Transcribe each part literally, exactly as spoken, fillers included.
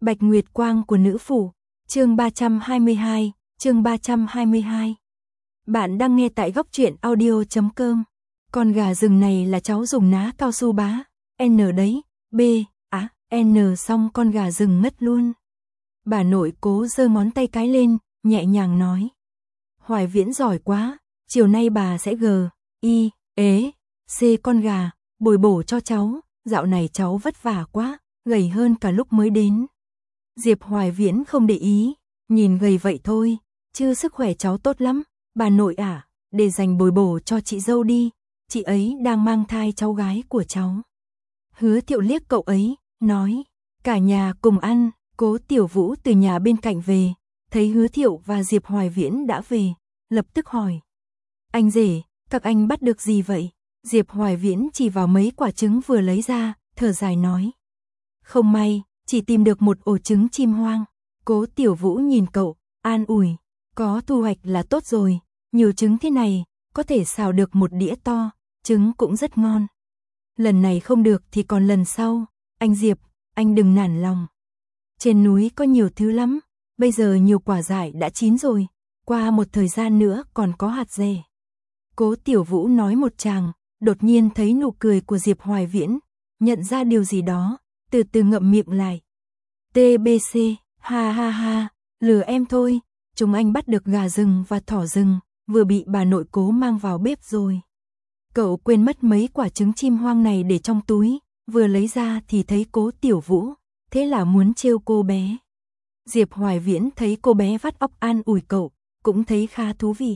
Bạch Nguyệt Quang của nữ phủ, chương ba trăm hai mươi hai, chương ba trăm hai mươi hai. Bạn đang nghe tại góc truyện audio chấm com. Con gà rừng này là cháu dùng ná cao su bá, N đấy, B, á, N xong con gà rừng ngất luôn. Bà nội Cố giơ ngón tay cái lên, nhẹ nhàng nói. Hoài Viễn giỏi quá, chiều nay bà sẽ g, y, ế, c con gà, bồi bổ cho cháu, dạo này cháu vất vả quá, gầy hơn cả lúc mới đến. Diệp Hoài Viễn không để ý, nhìn gầy vậy thôi, chứ sức khỏe cháu tốt lắm, bà nội à, để dành bồi bổ cho chị dâu đi, chị ấy đang mang thai cháu gái của cháu. Hứa Thiệu liếc cậu ấy, nói, cả nhà cùng ăn. Cố Tiểu Vũ từ nhà bên cạnh về, thấy Hứa Thiệu và Diệp Hoài Viễn đã về, lập tức hỏi. Anh rể, các anh bắt được gì vậy? Diệp Hoài Viễn chỉ vào mấy quả trứng vừa lấy ra, thở dài nói. Không may, chỉ tìm được một ổ trứng chim hoang. Cố Tiểu Vũ nhìn cậu, an ủi, có thu hoạch là tốt rồi, nhiều trứng thế này, có thể xào được một đĩa to, trứng cũng rất ngon. Lần này không được thì còn lần sau, anh Diệp, anh đừng nản lòng. Trên núi có nhiều thứ lắm, bây giờ nhiều quả dại đã chín rồi, qua một thời gian nữa còn có hạt dẻ. Cố Tiểu Vũ nói một tràng, đột nhiên thấy nụ cười của Diệp Hoài Viễn, nhận ra điều gì đó, từ từ ngậm miệng lại. tê bê xê, ha ha ha, lừa em thôi, chúng anh bắt được gà rừng và thỏ rừng, vừa bị bà nội Cố mang vào bếp rồi. Cậu quên mất mấy quả trứng chim hoang này để trong túi, vừa lấy ra thì thấy Cố Tiểu Vũ. Thế là muốn trêu cô bé. Diệp Hoài Viễn thấy cô bé vắt óc an ủi cậu, cũng thấy khá thú vị.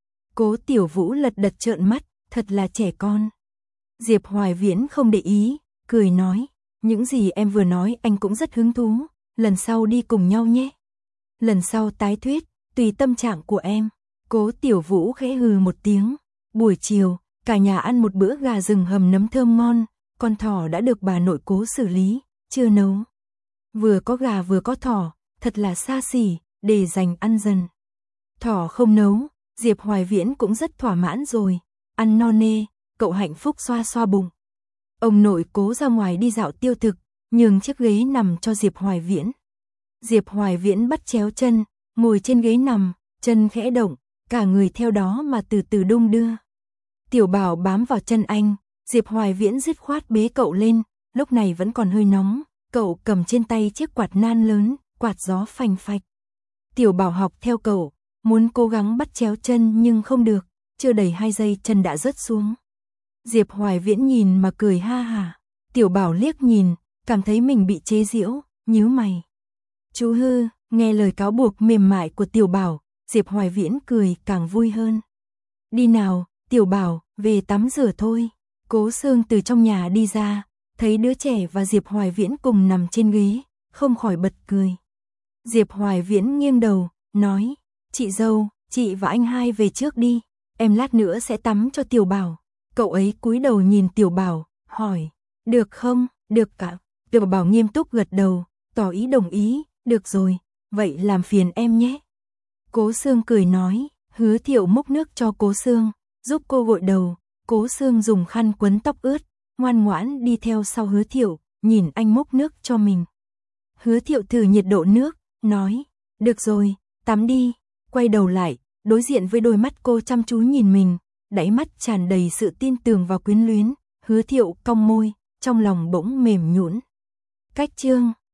Cố Tiểu Vũ lật đật trợn mắt, thật là trẻ con. Diệp Hoài Viễn không để ý, cười nói, những gì em vừa nói anh cũng rất hứng thú, lần sau đi cùng nhau nhé. Lần sau tái thuyết, tùy tâm trạng của em. Cố Tiểu Vũ khẽ hừ một tiếng. Buổi chiều, cả nhà ăn một bữa gà rừng hầm nấm thơm ngon, con thỏ đã được bà nội Cố xử lý, chưa nấu. Vừa có gà vừa có thỏ, thật là xa xỉ, để dành ăn dần. Thỏ không nấu, Diệp Hoài Viễn cũng rất thỏa mãn rồi, ăn no nê, cậu hạnh phúc xoa xoa bụng. Ông nội Cố ra ngoài đi dạo tiêu thực, nhường chiếc ghế nằm cho Diệp Hoài Viễn. Diệp Hoài Viễn bắt chéo chân, ngồi trên ghế nằm, chân khẽ động, cả người theo đó mà từ từ đung đưa. Tiểu Bảo bám vào chân anh, Diệp Hoài Viễn dứt khoát bế cậu lên, lúc này vẫn còn hơi nóng. Cậu cầm trên tay chiếc quạt nan lớn, quạt gió phành phạch. Tiểu Bảo học theo cậu, muốn cố gắng bắt chéo chân nhưng không được, chưa đầy hai giây chân đã rớt xuống. Diệp Hoài Viễn nhìn mà cười ha hả. Tiểu Bảo liếc nhìn, cảm thấy mình bị chế giễu, nhíu mày. Chú hư, nghe lời cáo buộc mềm mại của Tiểu Bảo, Diệp Hoài Viễn cười càng vui hơn. Đi nào, Tiểu Bảo, về tắm rửa thôi. Cố Sương từ trong nhà đi ra. Thấy đứa trẻ và Diệp Hoài Viễn cùng nằm trên ghế, không khỏi bật cười. Diệp Hoài Viễn nghiêng đầu, nói, chị dâu, chị và anh hai về trước đi, em lát nữa sẽ tắm cho Tiểu Bảo. Cậu ấy cúi đầu nhìn Tiểu Bảo, hỏi, được không, được cả. Tiểu Bảo nghiêm túc gật đầu, tỏ ý đồng ý, được rồi, vậy làm phiền em nhé. Cố Sương cười nói, Hứa Thiệu múc nước cho Cố Sương, giúp cô gội đầu, Cố Sương dùng khăn quấn tóc ướt. Ngoan ngoãn đi theo sau Hứa Thiệu, nhìn anh múc nước cho mình. Hứa Thiệu thử nhiệt độ nước, nói, được rồi, tắm đi, quay đầu lại, đối diện với đôi mắt cô chăm chú nhìn mình, đáy mắt tràn đầy sự tin tưởng và quyến luyến, Hứa Thiệu cong môi, trong lòng bỗng mềm nhũn. Cách chương